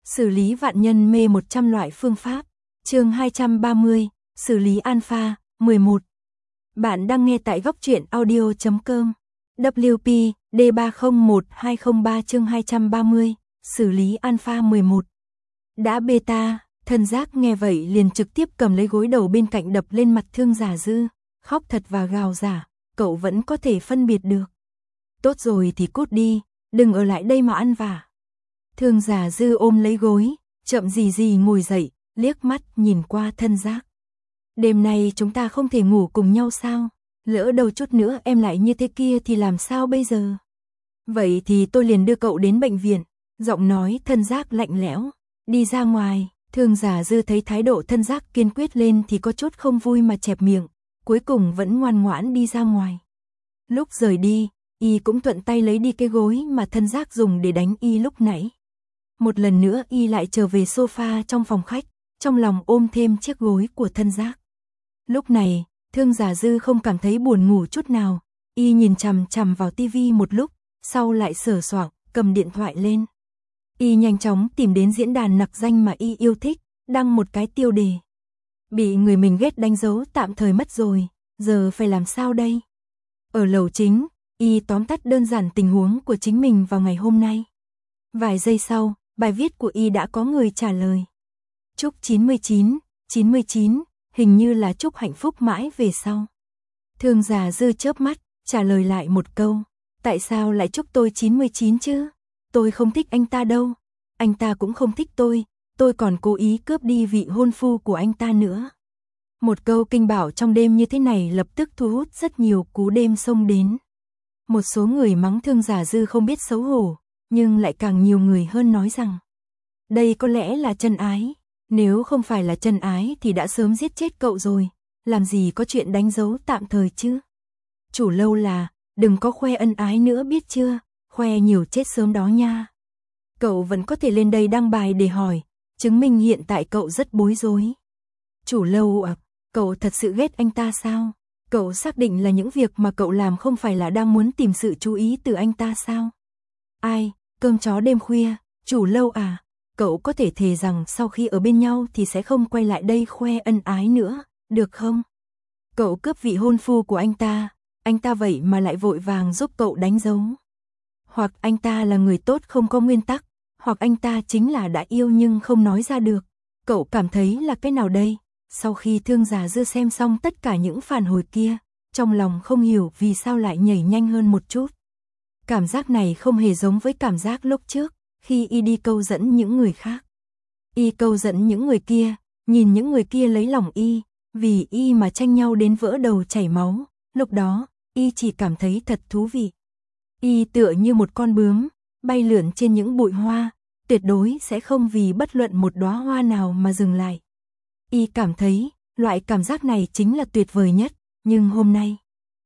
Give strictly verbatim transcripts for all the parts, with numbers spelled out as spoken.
Xử lý vạn nhân mê một trăm loại phương pháp. Chương hai trăm ba mươi, xử lý alpha, mười một. Bạn đang nghe tại góc truyện audio chấm com. W P D ba không một hai không ba chương hai trăm ba mươi, xử lý alpha mười một. Đã beta, thân giác nghe vậy liền trực tiếp cầm lấy gối đầu bên cạnh đập lên mặt Thương Giả Dư, khóc thật và gào giả, cậu vẫn có thể phân biệt được. Tốt rồi thì cút đi, đừng ở lại đây mà ăn vả. Thương Giả Dư ôm lấy gối, chậm gì gì ngồi dậy, liếc mắt nhìn qua thân giác. Đêm nay chúng ta không thể ngủ cùng nhau sao? Lỡ đâu chút nữa em lại như thế kia thì làm sao bây giờ? Vậy thì tôi liền đưa cậu đến bệnh viện. Giọng nói thân giác lạnh lẽo. Đi ra ngoài. Thương Giả Dư thấy thái độ thân giác kiên quyết lên thì có chút không vui mà chẹp miệng. Cuối cùng vẫn ngoan ngoãn đi ra ngoài. Lúc rời đi, y cũng thuận tay lấy đi cái gối mà thân giác dùng để đánh y lúc nãy. Một lần nữa y lại trở về sofa trong phòng khách, trong lòng ôm thêm chiếc gối của thân giác. Lúc này, Thương Giả Dư không cảm thấy buồn ngủ chút nào, y nhìn chằm chằm vào tivi một lúc, sau lại sờ soạng, cầm điện thoại lên. Y nhanh chóng tìm đến diễn đàn nặc danh mà y yêu thích, đăng một cái tiêu đề. Bị người mình ghét đánh dấu tạm thời mất rồi, giờ phải làm sao đây? Ở lầu chính, y tóm tắt đơn giản tình huống của chính mình vào ngày hôm nay. Vài giây sau, bài viết của y đã có người trả lời. Chúc chín mươi chín, chín mươi chín, hình như là chúc hạnh phúc mãi về sau. Thương Giả Dư chớp mắt, trả lời lại một câu. Tại sao lại chúc tôi chín mươi chín chứ? Tôi không thích anh ta đâu. Anh ta cũng không thích tôi. Tôi còn cố ý cướp đi vị hôn phu của anh ta nữa. Một câu kinh bảo trong đêm như thế này lập tức thu hút rất nhiều cú đêm xông đến. Một số người mắng Thương Giả Dư không biết xấu hổ, nhưng lại càng nhiều người hơn nói rằng đây có lẽ là chân ái. Nếu không phải là chân ái thì đã sớm giết chết cậu rồi, làm gì có chuyện đánh dấu tạm thời chứ. Chủ lâu là, đừng có khoe ân ái nữa biết chưa, khoe nhiều chết sớm đó nha. Cậu vẫn có thể lên đây đăng bài để hỏi, chứng minh hiện tại cậu rất bối rối. Chủ lâu à, cậu thật sự ghét anh ta sao? Cậu xác định là những việc mà cậu làm không phải là đang muốn tìm sự chú ý từ anh ta sao? Ai, cơm chó đêm khuya, chủ lâu à? Cậu có thể thề rằng sau khi ở bên nhau thì sẽ không quay lại đây khoe ân ái nữa, được không? Cậu cướp vị hôn phu của anh ta, anh ta vậy mà lại vội vàng giúp cậu đánh dấu. Hoặc anh ta là người tốt không có nguyên tắc, hoặc anh ta chính là đã yêu nhưng không nói ra được. Cậu cảm thấy là cái nào đây? Sau khi Thương Giả Dư xem xong tất cả những phản hồi kia, trong lòng không hiểu vì sao lại nhảy nhanh hơn một chút. Cảm giác này không hề giống với cảm giác lúc trước, khi y đi câu dẫn những người khác. Y câu dẫn những người kia, nhìn những người kia lấy lòng y, vì y mà tranh nhau đến vỡ đầu chảy máu, lúc đó, y chỉ cảm thấy thật thú vị. Y tựa như một con bướm, bay lượn trên những bụi hoa, tuyệt đối sẽ không vì bất luận một đóa hoa nào mà dừng lại. Y cảm thấy, loại cảm giác này chính là tuyệt vời nhất, nhưng hôm nay,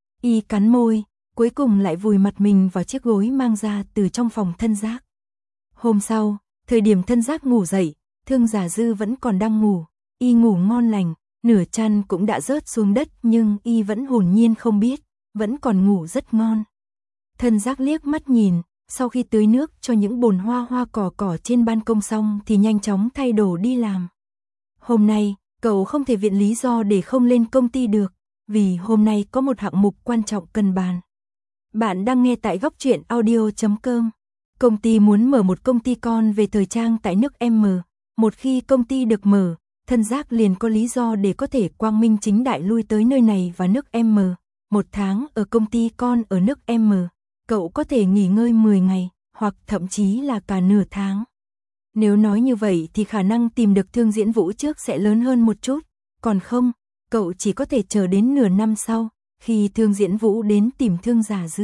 y cắn môi, cuối cùng lại vùi mặt mình vào chiếc gối mang ra từ trong phòng thân giác. Hôm sau, thời điểm thân giác ngủ dậy, Thương Giả Dư vẫn còn đang ngủ, y ngủ ngon lành, nửa chăn cũng đã rớt xuống đất nhưng y vẫn hồn nhiên không biết, vẫn còn ngủ rất ngon. Thân giác liếc mắt nhìn, sau khi tưới nước cho những bồn hoa hoa cỏ cỏ trên ban công xong thì nhanh chóng thay đồ đi làm. Hôm nay, cậu không thể viện lý do để không lên công ty được, vì hôm nay có một hạng mục quan trọng cần bàn. Bạn đang nghe tại góc truyện audio chấm com. Công ty muốn mở một công ty con về thời trang tại nước M. Một khi công ty được mở, thân giác liền có lý do để có thể quang minh chính đại lui tới nơi này và nước M. Một tháng ở công ty con ở nước M, cậu có thể nghỉ ngơi mười ngày, hoặc thậm chí là cả nửa tháng. Nếu nói như vậy thì khả năng tìm được Thương Diễn Vũ trước sẽ lớn hơn một chút, còn không, cậu chỉ có thể chờ đến nửa năm sau, khi Thương Diễn Vũ đến tìm Thương Giả Dư.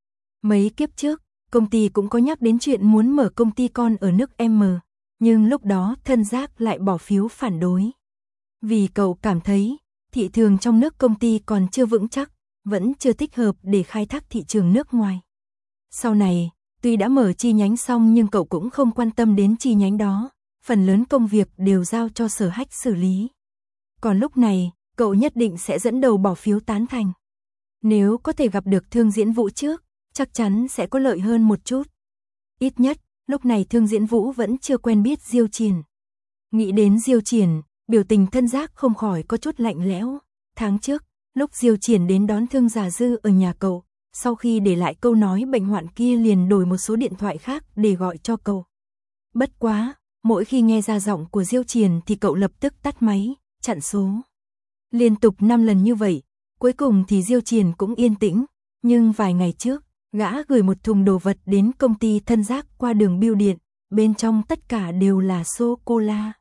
Mấy kiếp trước, công ty cũng có nhắc đến chuyện muốn mở công ty con ở nước M, nhưng lúc đó thân giác lại bỏ phiếu phản đối. Vì cậu cảm thấy, thị trường trong nước công ty còn chưa vững chắc, vẫn chưa thích hợp để khai thác thị trường nước ngoài. Sau này, tuy đã mở chi nhánh xong nhưng cậu cũng không quan tâm đến chi nhánh đó, phần lớn công việc đều giao cho Sở Hách xử lý. Còn lúc này, cậu nhất định sẽ dẫn đầu bỏ phiếu tán thành. Nếu có thể gặp được Thương Diễn Vũ trước, chắc chắn sẽ có lợi hơn một chút. Ít nhất, Lúc này Thương Diễn Vũ vẫn chưa quen biết Diêu Triển. Nghĩ đến Diêu Triển, biểu tình Thân Giác không khỏi có chút lạnh lẽo. Tháng trước, lúc Diêu Triển đến đón Thương Già Dư ở nhà cậu, sau khi để lại câu nói bệnh hoạn kia liền đổi một số điện thoại khác để gọi cho cậu. Bất quá, mỗi khi nghe ra giọng của Diêu Triển thì cậu lập tức tắt máy, chặn số. Liên tục năm lần như vậy, cuối cùng thì Diêu Triển cũng yên tĩnh, nhưng vài ngày trước, gã gửi một thùng đồ vật đến công ty Thân Giác qua đường bưu điện, bên trong tất cả đều là sô-cô-la.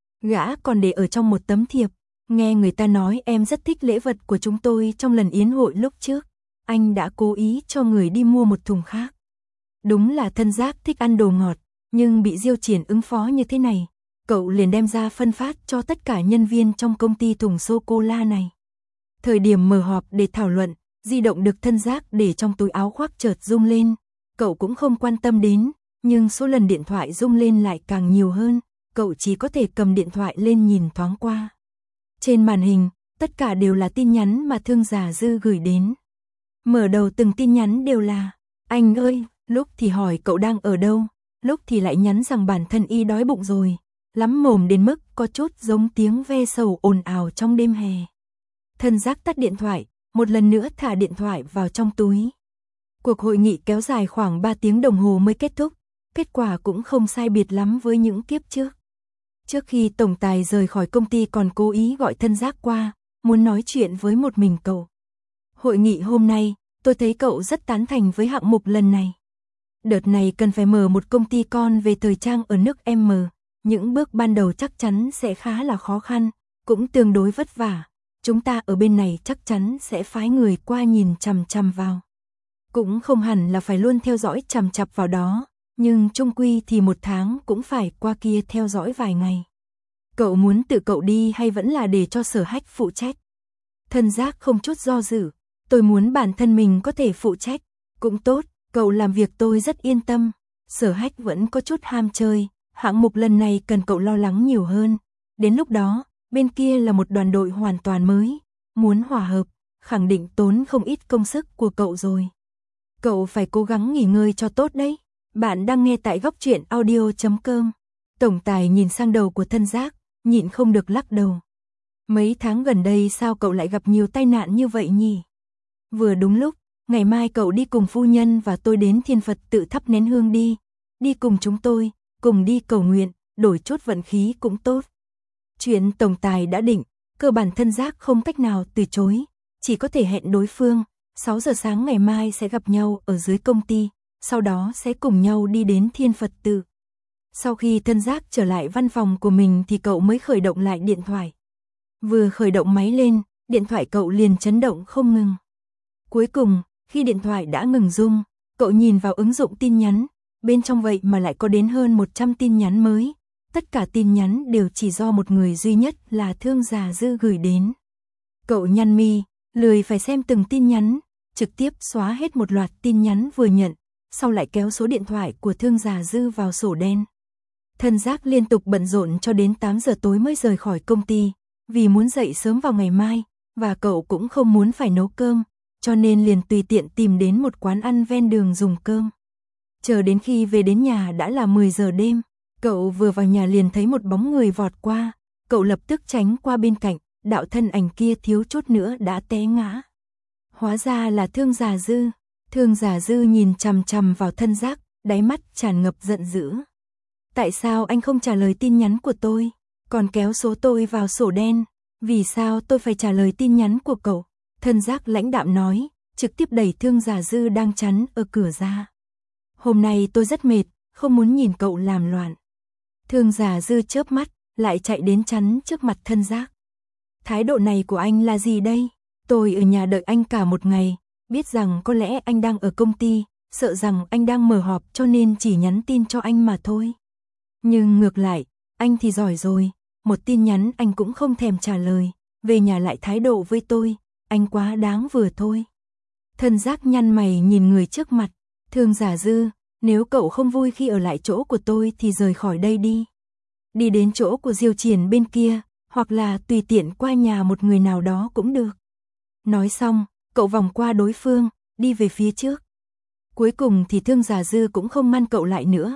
Gã còn để ở trong một tấm thiệp, nghe người ta nói em rất thích lễ vật của chúng tôi trong lần yến hội lúc trước, anh đã cố ý cho người đi mua một thùng khác. Đúng là Thân Giác thích ăn đồ ngọt, nhưng bị Diêu Triển ứng phó như thế này, cậu liền đem ra phân phát cho tất cả nhân viên trong công ty thùng sô-cô-la này. Thời điểm mở họp để thảo luận, di động được Thân Giác để trong túi áo khoác chợt rung lên, cậu cũng không quan tâm đến, nhưng số lần điện thoại rung lên lại càng nhiều hơn, cậu chỉ có thể cầm điện thoại lên nhìn thoáng qua. Trên màn hình, tất cả đều là tin nhắn mà Thương Già Dư gửi đến. Mở đầu từng tin nhắn đều là, anh ơi, lúc thì hỏi cậu đang ở đâu, lúc thì lại nhắn rằng bản thân y đói bụng rồi, lắm mồm đến mức có chút giống tiếng ve sầu ồn ào trong đêm hè. Thân Giác tắt điện thoại, một lần nữa thả điện thoại vào trong túi. Cuộc hội nghị kéo dài khoảng ba tiếng đồng hồ mới kết thúc, kết quả cũng không sai biệt lắm với những kiếp trước. Trước khi tổng tài rời khỏi công ty còn cố ý gọi Thân Giác qua, muốn nói chuyện với một mình cậu. Hội nghị hôm nay, tôi thấy cậu rất tán thành với hạng mục lần này. Đợt này cần phải mở một công ty con về thời trang ở nước M, những bước ban đầu chắc chắn sẽ khá là khó khăn, cũng tương đối vất vả. Chúng ta ở bên này chắc chắn sẽ phái người qua nhìn chằm chằm vào. Cũng không hẳn là phải luôn theo dõi chằm chằm vào đó, nhưng chung quy thì một tháng cũng phải qua kia theo dõi vài ngày. Cậu muốn tự cậu đi hay vẫn là để cho Sở Hách phụ trách? Thân Giác không chút do dự, tôi muốn bản thân mình có thể phụ trách, cũng tốt, cậu làm việc tôi rất yên tâm. Sở Hách vẫn có chút ham chơi, hạng mục lần này cần cậu lo lắng nhiều hơn. Đến lúc đó, bên kia là một đoàn đội hoàn toàn mới, muốn hòa hợp, khẳng định tốn không ít công sức của cậu rồi. Cậu phải cố gắng nghỉ ngơi cho tốt đấy. Bạn đang nghe tại góc truyện audio chấm com. Tổng tài nhìn sang đầu của Thân Giác, nhịn không được lắc đầu. Mấy tháng gần đây sao cậu lại gặp nhiều tai nạn như vậy nhỉ? Vừa đúng lúc, ngày mai cậu đi cùng phu nhân và tôi đến Thiên Phật tự thắp nén hương đi. Đi cùng chúng tôi, cùng đi cầu nguyện, đổi chút vận khí cũng tốt. Chuyện tổng tài đã định, cơ bản Thân Giác không cách nào từ chối, chỉ có thể hẹn đối phương, sáu giờ sáng ngày mai sẽ gặp nhau ở dưới công ty, sau đó sẽ cùng nhau đi đến Thiên Phật tự. Sau khi Thân Giác trở lại văn phòng của mình thì cậu mới khởi động lại điện thoại. Vừa khởi động máy lên, điện thoại cậu liền chấn động không ngừng. Cuối cùng, khi điện thoại đã ngừng rung, cậu nhìn vào ứng dụng tin nhắn, bên trong vậy mà lại có đến hơn một trăm tin nhắn mới. Tất cả tin nhắn đều chỉ do một người duy nhất là Thương Già Dư gửi đến. Cậu nhăn mi, lười phải xem từng tin nhắn, trực tiếp xóa hết một loạt tin nhắn vừa nhận, sau lại kéo số điện thoại của Thương Già Dư vào sổ đen. Thân Giác liên tục bận rộn cho đến tám giờ tối mới rời khỏi công ty, vì muốn dậy sớm vào ngày mai, và cậu cũng không muốn phải nấu cơm, cho nên liền tùy tiện tìm đến một quán ăn ven đường dùng cơm. Chờ đến khi về đến nhà đã là mười giờ đêm, cậu vừa vào nhà liền thấy một bóng người vọt qua, cậu lập tức tránh qua bên cạnh, đạo thân ảnh kia thiếu chút nữa đã té ngã. Hóa ra là Thương Già Dư. Thương Già Dư nhìn chằm chằm vào Thân Giác, đáy mắt tràn ngập giận dữ. Tại sao anh không trả lời tin nhắn của tôi, còn kéo số tôi vào sổ đen? Vì sao tôi phải trả lời tin nhắn của cậu? Thân Giác lãnh đạm nói, trực tiếp đẩy Thương Già Dư đang chắn ở cửa ra. Hôm nay tôi rất mệt, không muốn nhìn cậu làm loạn. Thương Già Dư chớp mắt, lại chạy đến chắn trước mặt Thân Giác. Thái độ này của anh là gì đây? Tôi ở nhà đợi anh cả một ngày, biết rằng có lẽ anh đang ở công ty, sợ rằng anh đang mở họp cho nên chỉ nhắn tin cho anh mà thôi. Nhưng ngược lại, anh thì giỏi rồi, một tin nhắn anh cũng không thèm trả lời, về nhà lại thái độ với tôi, anh quá đáng vừa thôi. Thân Giác nhăn mày nhìn người trước mặt, Thương Già Dư, nếu cậu không vui khi ở lại chỗ của tôi thì rời khỏi đây đi. Đi đến chỗ của Diêu Triển bên kia, hoặc là tùy tiện qua nhà một người nào đó cũng được. Nói xong, cậu vòng qua đối phương, đi về phía trước. Cuối cùng thì Thương Già Dư cũng không ngăn cậu lại nữa,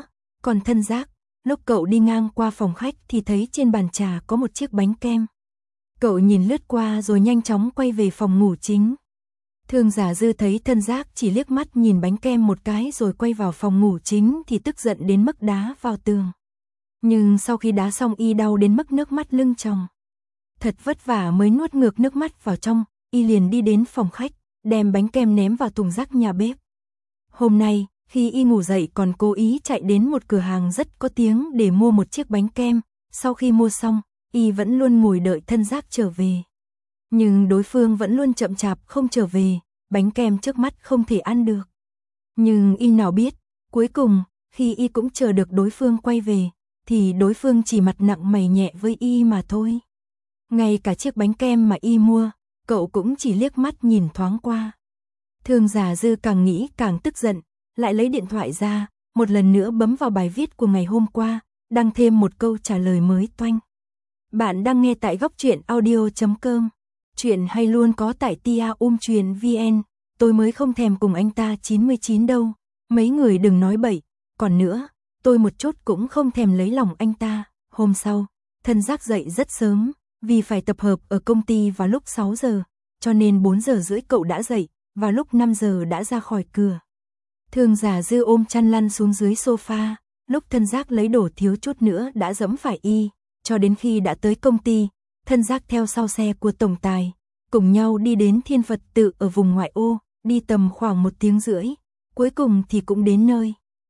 Còn Thân Giác, lúc cậu đi ngang qua phòng khách thì thấy trên bàn trà có một chiếc bánh kem. Cậu nhìn lướt qua rồi nhanh chóng quay về phòng ngủ chính. Thương Giả Dư thấy Thân Giác chỉ liếc mắt nhìn bánh kem một cái rồi quay vào phòng ngủ chính thì tức giận đến mức đá vào tường. Nhưng sau khi đá xong y đau đến mức nước mắt lưng tròng. Thật vất vả mới nuốt ngược nước mắt vào trong, y liền đi đến phòng khách, đem bánh kem ném vào thùng rác nhà bếp. Hôm nay, khi y ngủ dậy còn cố ý chạy đến một cửa hàng rất có tiếng để mua một chiếc bánh kem, sau khi mua xong, y vẫn luôn ngồi đợi Thân Giác trở về. Nhưng đối phương vẫn luôn chậm chạp không trở về, bánh kem trước mắt không thể ăn được. Nhưng y nào biết, cuối cùng, khi y cũng chờ được đối phương quay về, thì đối phương chỉ mặt nặng mày nhẹ với y mà thôi. Ngay cả chiếc bánh kem mà y mua, cậu cũng chỉ liếc mắt nhìn thoáng qua. Thương Giả Dư càng nghĩ càng tức giận, lại lấy điện thoại ra, một lần nữa bấm vào bài viết của ngày hôm qua, đăng thêm một câu trả lời mới toanh. Bạn đang nghe tại góc truyện audio chấm com. Chuyện hay luôn có tại tia um truyện vn, tôi mới không thèm cùng anh ta chín mươi chín đâu, mấy người đừng nói bậy, còn nữa, tôi một chút cũng không thèm lấy lòng anh ta. Hôm sau, Thân Giác dậy rất sớm, vì phải tập hợp ở công ty vào lúc sáu giờ, cho nên bốn giờ rưỡi cậu đã dậy, vào lúc năm giờ đã ra khỏi cửa. Thương Giả Dư ôm chăn lăn xuống dưới sofa, lúc Thân Giác lấy đồ thiếu chút nữa đã giẫm phải y, cho đến khi đã tới công ty, Thân Giác theo sau xe của tổng tài, cùng nhau đi đến Thiên Phật Tự ở vùng ngoại ô, đi tầm khoảng một tiếng rưỡi, cuối cùng thì cũng đến nơi.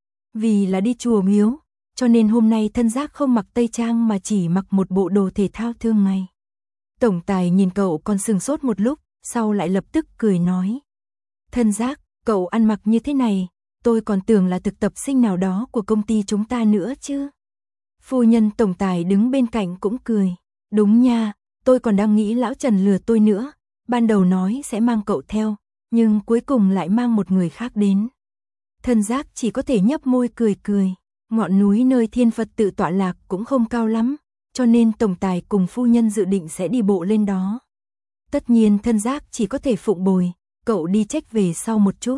Vì là đi chùa miếu, cho nên hôm nay Thân Giác không mặc tây trang mà chỉ mặc một bộ đồ thể thao thường ngày. Tổng tài nhìn cậu còn sừng sốt một lúc, sau lại lập tức cười nói. Thân Giác, cậu ăn mặc như thế này, tôi còn tưởng là thực tập sinh nào đó của công ty chúng ta nữa chứ. Phu nhân tổng tài đứng bên cạnh cũng cười. Đúng nha, tôi còn đang nghĩ lão Trần lừa tôi nữa, ban đầu nói sẽ mang cậu theo, nhưng cuối cùng lại mang một người khác đến. Thân Giác chỉ có thể nhấp môi cười cười, ngọn núi nơi Thiên Phật Tự tọa lạc cũng không cao lắm, cho nên tổng tài cùng phu nhân dự định sẽ đi bộ lên đó. Tất nhiên Thân Giác chỉ có thể phụng bồi, cậu đi check về sau một chút.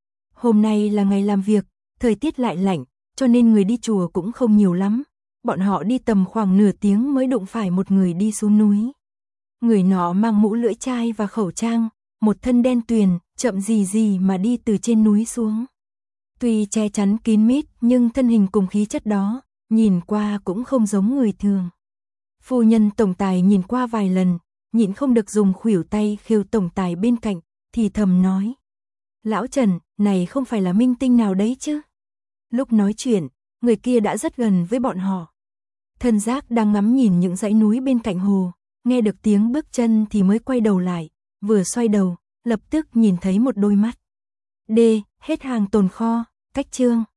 Hôm nay là ngày làm việc, thời tiết lại lạnh, cho nên người đi chùa cũng không nhiều lắm. Bọn họ đi tầm khoảng nửa tiếng mới đụng phải một người đi xuống núi. Người nọ mang mũ lưỡi chai và khẩu trang, một thân đen tuyền, chậm gì gì mà đi từ trên núi xuống. Tuy che chắn kín mít nhưng thân hình cùng khí chất đó, nhìn qua cũng không giống người thường. Phu nhân tổng tài nhìn qua vài lần, nhịn không được dùng khuỷu tay khêu tổng tài bên cạnh, thì thầm nói. Lão Trần, này không phải là minh tinh nào đấy chứ? Lúc nói chuyện, người kia đã rất gần với bọn họ. Thân Giác đang ngắm nhìn những dãy núi bên cạnh hồ, nghe được tiếng bước chân thì mới quay đầu lại, vừa xoay đầu, lập tức nhìn thấy một đôi mắt. D, hết hàng tồn kho, cách chương.